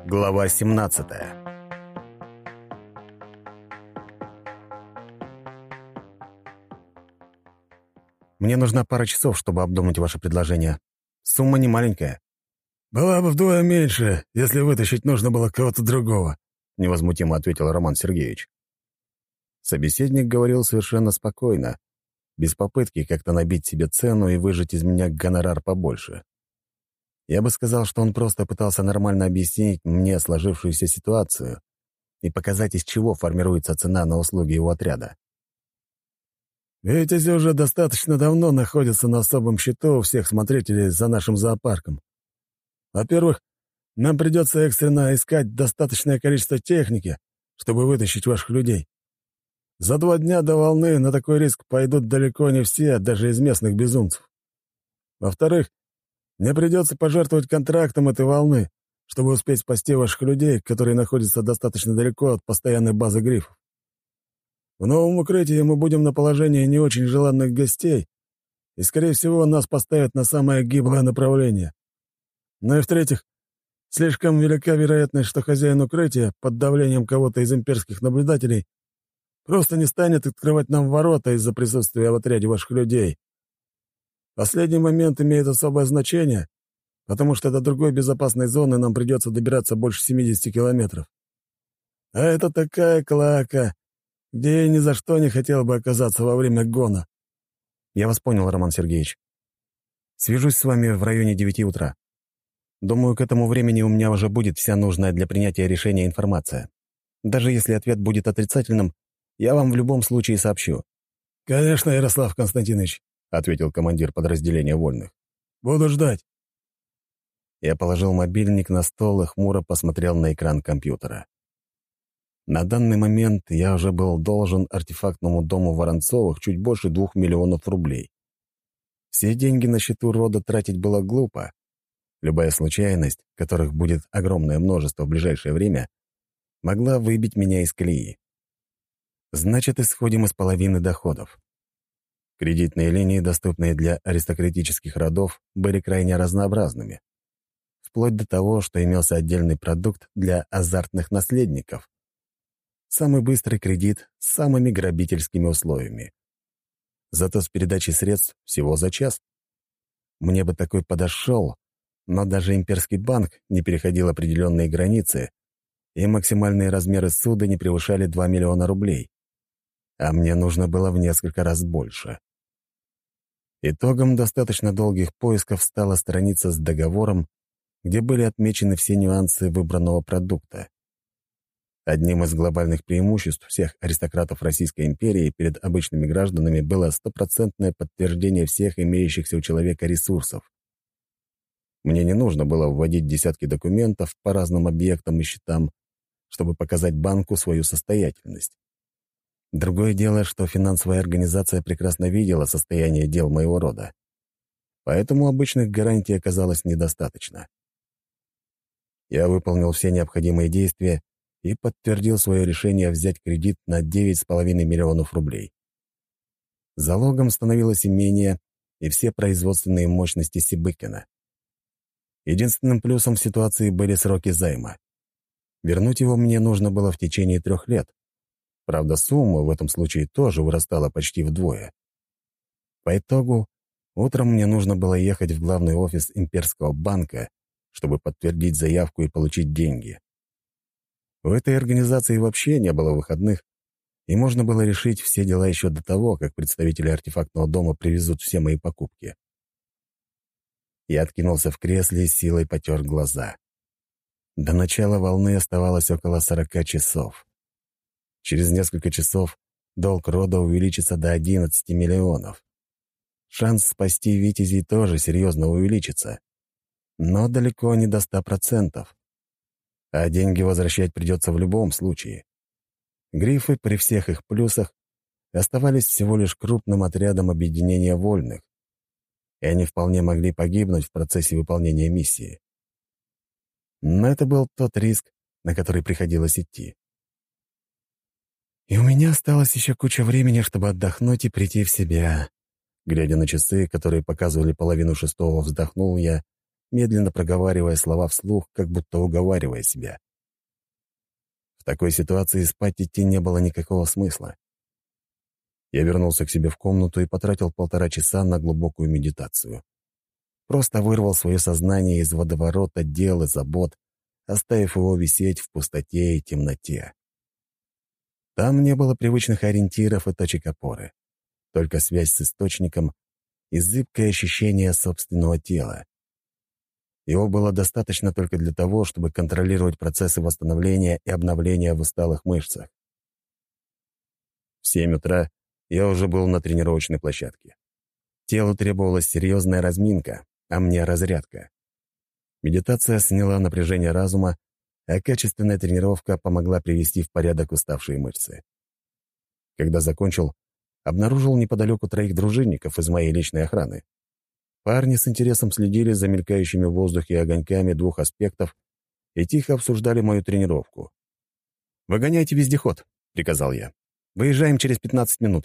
Глава 17. Мне нужна пара часов, чтобы обдумать ваше предложение. Сумма не маленькая. «Была бы вдвое меньше, если вытащить нужно было кого-то другого», — невозмутимо ответил Роман Сергеевич. Собеседник говорил совершенно спокойно, без попытки как-то набить себе цену и выжать из меня гонорар побольше. Я бы сказал, что он просто пытался нормально объяснить мне сложившуюся ситуацию и показать, из чего формируется цена на услуги его отряда. «Витязи уже достаточно давно находятся на особом счету у всех смотрителей за нашим зоопарком. Во-первых, нам придется экстренно искать достаточное количество техники, чтобы вытащить ваших людей. За 2 дня до волны на такой риск пойдут далеко не все, даже из местных безумцев. Во-вторых, мне придется пожертвовать контрактом этой волны, чтобы успеть спасти ваших людей, которые находятся достаточно далеко от постоянной базы грифов. В новом укрытии мы будем на положении не очень желанных гостей, и, скорее всего, нас поставят на самое гиблое направление. Ну и в-третьих, слишком велика вероятность, что хозяин укрытия под давлением кого-то из имперских наблюдателей просто не станет открывать нам ворота из-за присутствия в отряде ваших людей. Последний момент имеет особое значение, потому что до другой безопасной зоны нам придется добираться больше 70 километров. А это такая клака, где я ни за что не хотел бы оказаться во время гона». Я вас понял, Роман Сергеевич. Свяжусь с вами в районе 9 утра. Думаю, к этому времени у меня уже будет вся нужная для принятия решения информация. Даже если ответ будет отрицательным, я вам в любом случае сообщу. «Конечно, Ярослав Константинович», — ответил командир подразделения вольных. «Буду ждать». Я положил мобильник на стол и хмуро посмотрел на экран компьютера. На данный момент я уже был должен артефактному дому Воронцовых чуть больше 2 миллионов рублей. Все деньги на счету рода тратить было глупо. Любая случайность, которых будет огромное множество в ближайшее время, могла выбить меня из колеи. Значит, исходим из половины доходов. Кредитные линии, доступные для аристократических родов, были крайне разнообразными. Вплоть до того, что имелся отдельный продукт для азартных наследников. Самый быстрый кредит с самыми грабительскими условиями. Зато с передачей средств всего за час. Мне бы такой подошел, но даже имперский банк не переходил определенные границы, и максимальные размеры суда не превышали 2 миллиона рублей. А мне нужно было в несколько раз больше. Итогом достаточно долгих поисков стала страница с договором, где были отмечены все нюансы выбранного продукта. Одним из глобальных преимуществ всех аристократов Российской империи перед обычными гражданами было стопроцентное подтверждение всех имеющихся у человека ресурсов. Мне не нужно было вводить десятки документов по разным объектам и счетам, чтобы показать банку свою состоятельность. Другое дело, что финансовая организация прекрасно видела состояние дел моего рода. Поэтому обычных гарантий оказалось недостаточно. Я выполнил все необходимые действия и подтвердил свое решение взять кредит на 9,5 миллионов рублей. Залогом становилось имение и все производственные мощности Сибыкина. Единственным плюсом в ситуации были сроки займа. Вернуть его мне нужно было в течение 3 лет. Правда, сумма в этом случае тоже вырастала почти вдвое. По итогу, утром мне нужно было ехать в главный офис имперского банка, чтобы подтвердить заявку и получить деньги. В этой организации вообще не было выходных, и можно было решить все дела еще до того, как представители артефактного дома привезут все мои покупки. Я откинулся в кресле и с силой потер глаза. До начала волны оставалось около 40 часов. Через несколько часов долг рода увеличится до 11 миллионов. Шанс спасти Витязей тоже серьезно увеличится, но далеко не до 100%. А деньги возвращать придется в любом случае. Грифы при всех их плюсах оставались всего лишь крупным отрядом объединения вольных, и они вполне могли погибнуть в процессе выполнения миссии. Но это был тот риск, на который приходилось идти. И у меня осталось еще куча времени, чтобы отдохнуть и прийти в себя. Глядя на часы, которые показывали 5:30, вздохнул я медленно проговаривая слова вслух, как будто уговаривая себя. В такой ситуации спать идти не было никакого смысла. Я вернулся к себе в комнату и потратил 1,5 часа на глубокую медитацию. Просто вырвал свое сознание из водоворота дел и забот, оставив его висеть в пустоте и темноте. Там не было привычных ориентиров и точек опоры, только связь с источником и зыбкое ощущение собственного тела. Его было достаточно только для того, чтобы контролировать процессы восстановления и обновления в усталых мышцах. В 7 утра я уже был на тренировочной площадке. Телу требовалась серьезная разминка, а мне разрядка. Медитация сняла напряжение разума, а качественная тренировка помогла привести в порядок уставшие мышцы. Когда закончил, обнаружил неподалеку 3 дружинников из моей личной охраны. Парни с интересом следили за мелькающими в воздухе огоньками 2 аспектов и тихо обсуждали мою тренировку. «Выгоняйте вездеход», — приказал я. «Выезжаем через 15 минут».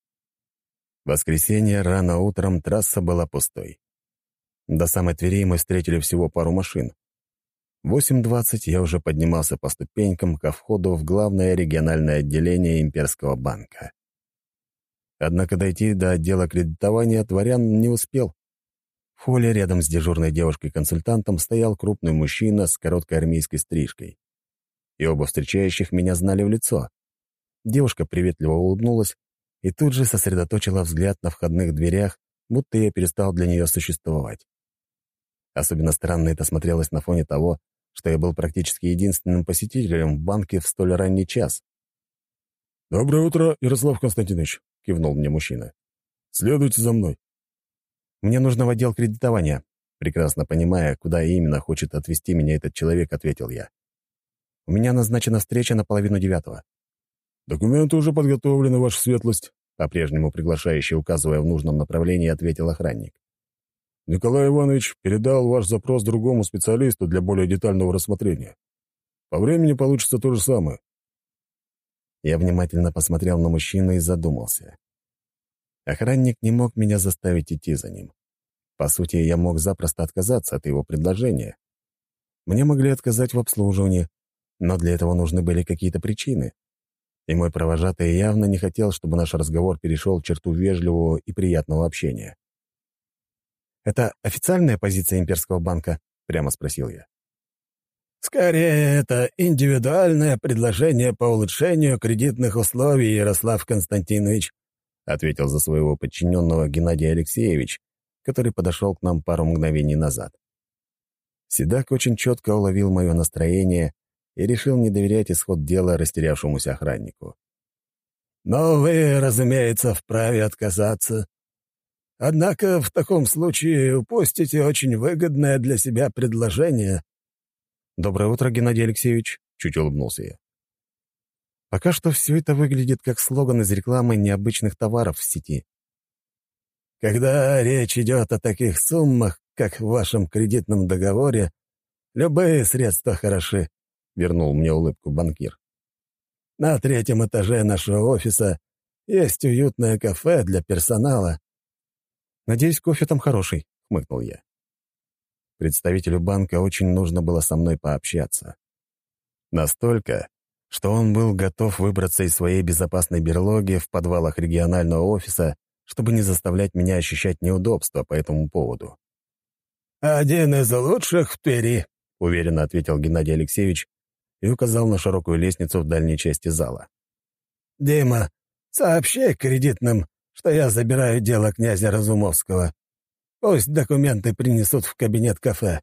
В воскресенье рано утром трасса была пустой. До самой Твери мы встретили всего пару машин. В 8:20 я уже поднимался по ступенькам ко входу в главное региональное отделение Имперского банка. Однако дойти до отдела кредитования дворян не успел. В холле рядом с дежурной девушкой-консультантом стоял крупный мужчина с короткой армейской стрижкой. И оба встречающих меня знали в лицо. Девушка приветливо улыбнулась и тут же сосредоточила взгляд на входных дверях, будто я перестал для нее существовать. Особенно странно это смотрелось на фоне того, что я был практически единственным посетителем в банке в столь ранний час. «Доброе утро, Ярослав Константинович», — кивнул мне мужчина. «Следуйте за мной». «Мне нужно в отдел кредитования», — прекрасно понимая, куда именно хочет отвезти меня этот человек, ответил я. «У меня назначена встреча на 8:30». «Документы уже подготовлены, ваша светлость», — по-прежнему приглашающий, указывая в нужном направлении, ответил охранник. «Николай Иванович передал ваш запрос другому специалисту для более детального рассмотрения. По времени получится то же самое». Я внимательно посмотрел на мужчину и задумался. Охранник не мог меня заставить идти за ним. По сути, я мог запросто отказаться от его предложения. Мне могли отказать в обслуживании, но для этого нужны были какие-то причины. И мой провожатый явно не хотел, чтобы наш разговор перешел черту вежливого и приятного общения. «Это официальная позиция Имперского банка?» — прямо спросил я. «Скорее, это индивидуальное предложение по улучшению кредитных условий, Ярослав Константинович», ответил за своего подчиненного Геннадий Алексеевич, который подошел к нам пару мгновений назад. Седак очень четко уловил мое настроение и решил не доверять исход дела растерявшемуся охраннику. «Но вы, разумеется, вправе отказаться. Однако в таком случае упустите очень выгодное для себя предложение». «Доброе утро, Геннадий Алексеевич», — чуть улыбнулся я. «Пока что все это выглядит как слоган из рекламы необычных товаров в сети». «Когда речь идет о таких суммах, как в вашем кредитном договоре, любые средства хороши», — вернул мне улыбку банкир. «На 3-м этаже нашего офиса есть уютное кафе для персонала». «Надеюсь, кофе там хороший», — хмыкнул я. Представителю банка очень нужно было со мной пообщаться. Настолько, что он был готов выбраться из своей безопасной берлоги в подвалах регионального офиса, чтобы не заставлять меня ощущать неудобства по этому поводу. «Один из лучших в Твери», — уверенно ответил Геннадий Алексеевич и указал на широкую лестницу в дальней части зала. «Дима, сообщи кредитным, что я забираю дело князя Разумовского. Пусть документы принесут в кабинет кафе».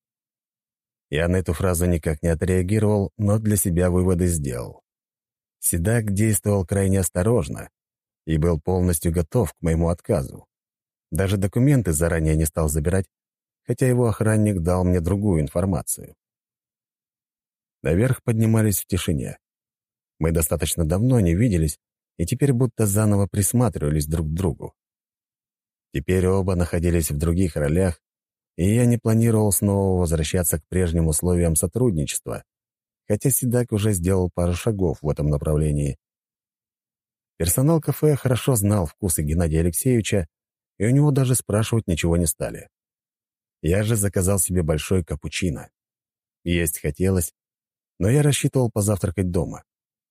Я на эту фразу никак не отреагировал, но для себя выводы сделал. Седак действовал крайне осторожно и был полностью готов к моему отказу. Даже документы заранее не стал забирать, хотя его охранник дал мне другую информацию. Наверх поднимались в тишине. Мы достаточно давно не виделись, и теперь будто заново присматривались друг к другу. Теперь оба находились в других ролях, и я не планировал снова возвращаться к прежним условиям сотрудничества, хотя Седак уже сделал пару шагов в этом направлении. Персонал кафе хорошо знал вкусы Геннадия Алексеевича, и у него даже спрашивать ничего не стали. Я же заказал себе большой капучино. Есть хотелось, но я рассчитывал позавтракать дома.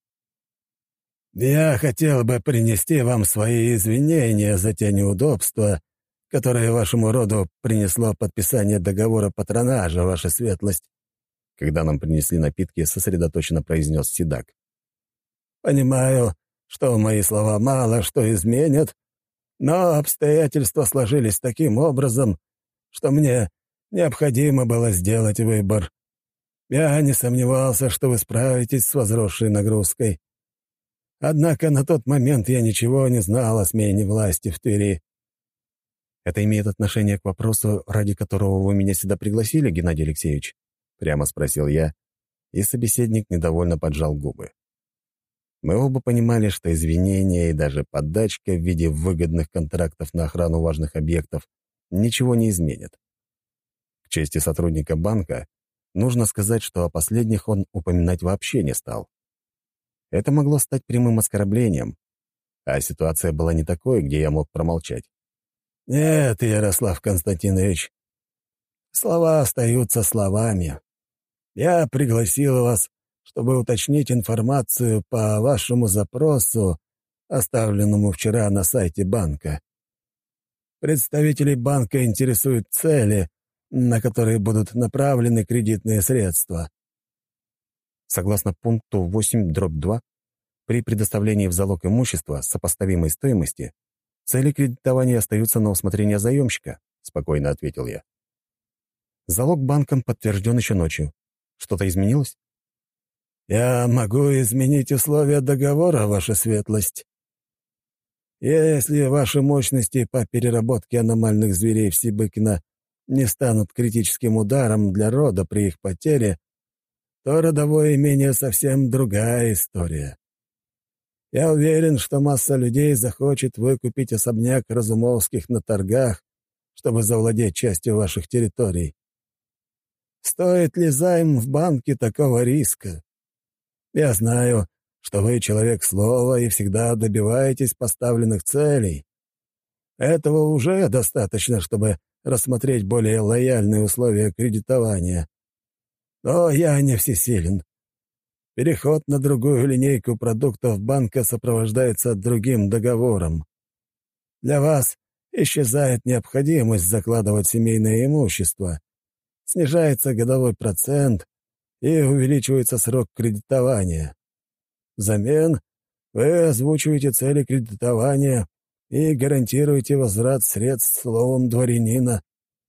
«Я хотел бы принести вам свои извинения за те неудобства, которые вашему роду принесло подписание договора патронажа, ваша светлость», когда нам принесли напитки, сосредоточенно произнес Седак. «Понимаю, что мои слова мало что изменят, но обстоятельства сложились таким образом, что мне необходимо было сделать выбор. Я не сомневался, что вы справитесь с возросшей нагрузкой. Однако на тот момент я ничего не знал о смене власти в Твери». «Это имеет отношение к вопросу, ради которого вы меня сюда пригласили, Геннадий Алексеевич?» — прямо спросил я, и собеседник недовольно поджал губы. Мы оба понимали, что извинения и даже поддачка в виде выгодных контрактов на охрану важных объектов ничего не изменят. К чести сотрудника банка, нужно сказать, что о последних он упоминать вообще не стал. Это могло стать прямым оскорблением, а ситуация была не такой, где я мог промолчать. «Нет, Ярослав Константинович, слова остаются словами. Я пригласил вас, чтобы уточнить информацию по вашему запросу, оставленному вчера на сайте банка. Представителей банка интересуют цели, на которые будут направлены кредитные средства». Согласно пункту 8.2, при предоставлении в залог имущества сопоставимой стоимости цели кредитования остаются на усмотрение заемщика, спокойно ответил я. Залог банком подтвержден еще ночью. Что-то изменилось? «Я могу изменить условия договора, ваша светлость. Если ваши мощности по переработке аномальных зверей в Сибыкино не станут критическим ударом для рода при их потере, то родовое имение совсем другая история. Я уверен, что масса людей захочет выкупить особняк Разумовских на торгах, чтобы завладеть частью ваших территорий. Стоит ли займ в банке такого риска? Я знаю, что вы человек слова и всегда добиваетесь поставленных целей. Этого уже достаточно, чтобы рассмотреть более лояльные условия кредитования. Но я не всесилен. Переход на другую линейку продуктов банка сопровождается другим договором. Для вас исчезает необходимость закладывать семейное имущество, снижается годовой процент и увеличивается срок кредитования. Взамен вы озвучиваете цели кредитования и гарантируете возврат средств словом дворянина.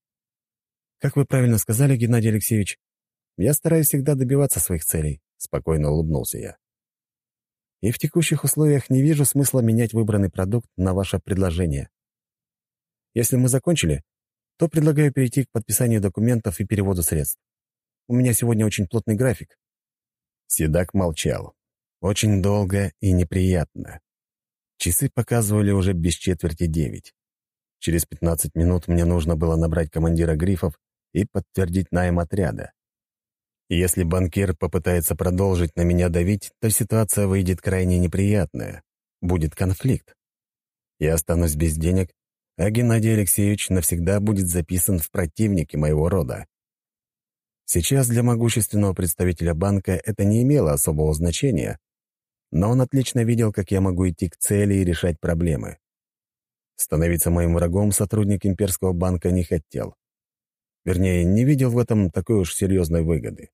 Как вы правильно сказали, Геннадий Алексеевич, я стараюсь всегда добиваться своих целей, спокойно улыбнулся я. И в текущих условиях не вижу смысла менять выбранный продукт на ваше предложение. Если мы закончили, то предлагаю перейти к подписанию документов и переводу средств. У меня сегодня очень плотный график». Седак молчал. Очень долго и неприятно. Часы показывали уже без четверти 9. Через 15 минут мне нужно было набрать командира грифов и подтвердить найм отряда. Если банкир попытается продолжить на меня давить, то ситуация выйдет крайне неприятная. Будет конфликт. Я останусь без денег, а Геннадий Алексеевич навсегда будет записан в противники моего рода. Сейчас для могущественного представителя банка это не имело особого значения, но он отлично видел, как я могу идти к цели и решать проблемы. Становиться моим врагом сотрудник имперского банка не хотел. Вернее, не видел в этом такой уж серьезной выгоды.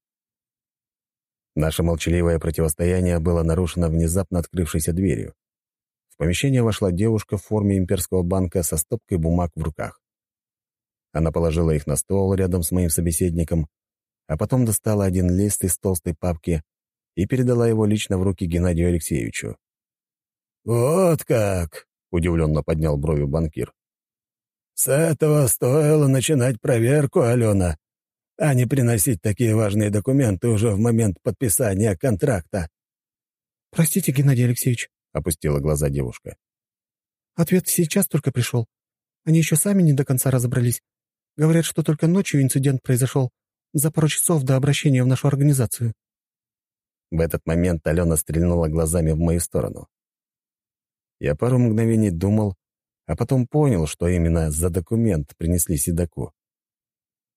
Наше молчаливое противостояние было нарушено внезапно открывшейся дверью. В помещение вошла девушка в форме имперского банка со стопкой бумаг в руках. Она положила их на стол рядом с моим собеседником, а потом достала один лист из толстой папки и передала его лично в руки Геннадию Алексеевичу. «Вот как!» — удивленно поднял брови банкир. «С этого стоило начинать проверку, Алена, а не приносить такие важные документы уже в момент подписания контракта». «Простите, Геннадий Алексеевич», — опустила глаза девушка. «Ответ сейчас только пришел. Они еще сами не до конца разобрались. Говорят, что только ночью инцидент произошел, за пару часов до обращения в нашу организацию». В этот момент Алена стрельнула глазами в мою сторону. Я пару мгновений думал, а потом понял, что именно за документ принесли Седаку.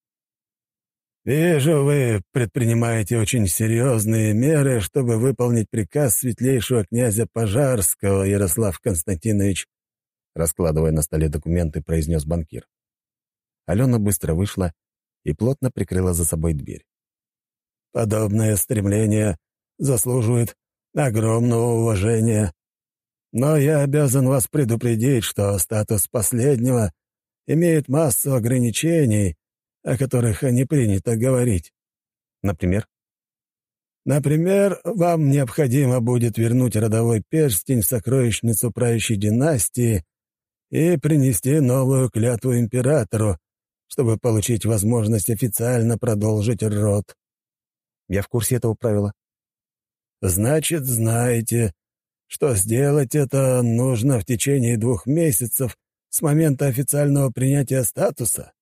«Вижу, вы предпринимаете очень серьезные меры, чтобы выполнить приказ светлейшего князя Пожарского, Ярослав Константинович», раскладывая на столе документы, произнес банкир. Алена быстро вышла и плотно прикрыла за собой дверь. «Подобное стремление заслуживает огромного уважения. Но я обязан вас предупредить, что статус последнего имеет массу ограничений, о которых не принято говорить. Например? Например, вам необходимо будет вернуть родовой перстень в сокровищницу правящей династии и принести новую клятву императору, чтобы получить возможность официально продолжить род. Я в курсе этого правила. Значит, знаете, что сделать это нужно в течение 2 месяцев с момента официального принятия статуса?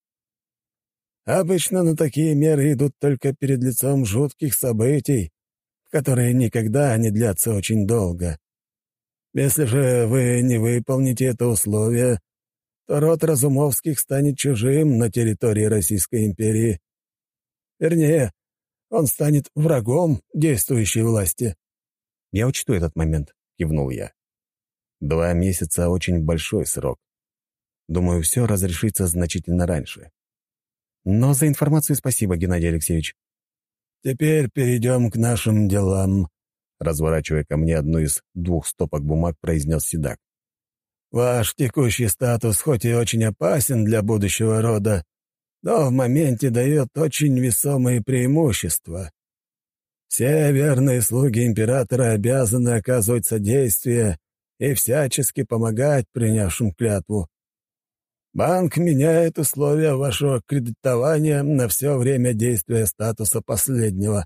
Обычно на такие меры идут только перед лицом жутких событий, которые никогда не длятся очень долго. Если же вы не выполните это условие, то род Разумовских станет чужим на территории Российской империи. Вернее, он станет врагом действующей власти. «Я учту этот момент», — кивнул я. 2 месяца — очень большой срок. Думаю, все разрешится значительно раньше. Но за информацию спасибо, Геннадий Алексеевич. Теперь перейдем к нашим делам, Разворачивая ко мне одну из 2 стопок бумаг, произнес седак. Ваш текущий статус хоть и очень опасен для будущего рода, но в моменте дает очень весомые преимущества. Все верные слуги императора обязаны оказывать содействие и всячески помогать принявшим клятву. Банк меняет условия вашего кредитования на все время действия статуса последнего.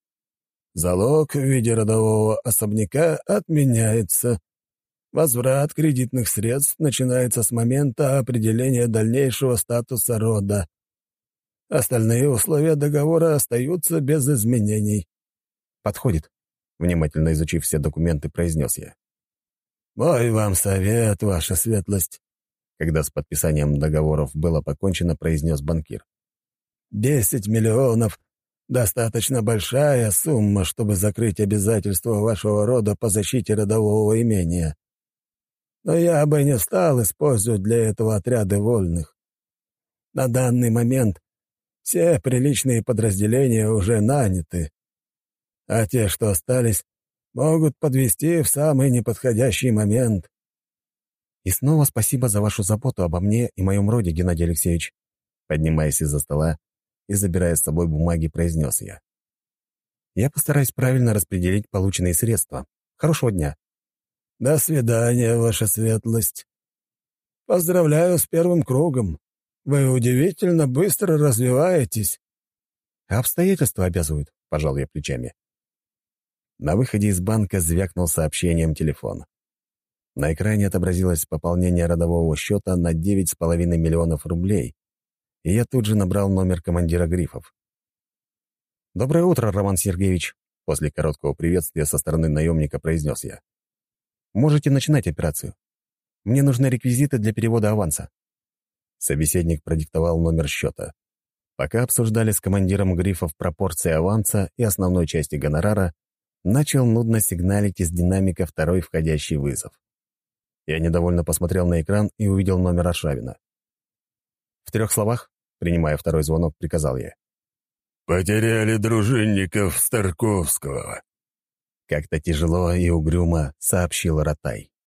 Залог в виде родового особняка отменяется. Возврат кредитных средств начинается с момента определения дальнейшего статуса рода. Остальные условия договора остаются без изменений. «Подходит», — внимательно изучив все документы, произнес я. «Мой вам совет, ваша светлость», когда с подписанием договоров было покончено, произнес банкир. 10 миллионов — достаточно большая сумма, чтобы закрыть обязательства вашего рода по защите родового имения. Но я бы не стал использовать для этого отряды вольных. На данный момент все приличные подразделения уже наняты, а те, что остались, могут подвести в самый неподходящий момент. «И снова спасибо за вашу заботу обо мне и моем роде, Геннадий Алексеевич», поднимаясь из-за стола и забирая с собой бумаги, произнес я. «Я постараюсь правильно распределить полученные средства. Хорошего дня». «До свидания, ваша светлость. Поздравляю с первым кругом. Вы удивительно быстро развиваетесь». «Обстоятельства обязывают», — пожал я плечами. На выходе из банка звякнул сообщением телефон. На экране отобразилось пополнение родового счета на 9,5 миллионов рублей, и я тут же набрал номер командира Грифов. «Доброе утро, Роман Сергеевич», — после короткого приветствия со стороны наемника произнес я. «Можете начинать операцию. Мне нужны реквизиты для перевода аванса». Собеседник продиктовал номер счета. Пока обсуждали с командиром Грифов пропорции аванса и основной части гонорара, начал нудно сигналить из динамика второй входящий вызов. Я недовольно посмотрел на экран и увидел номер Аршавина. «В 3 словах», принимая второй звонок, приказал я. «Потеряли дружинников Старковского», — как-то тяжело и угрюмо сообщил Ротай.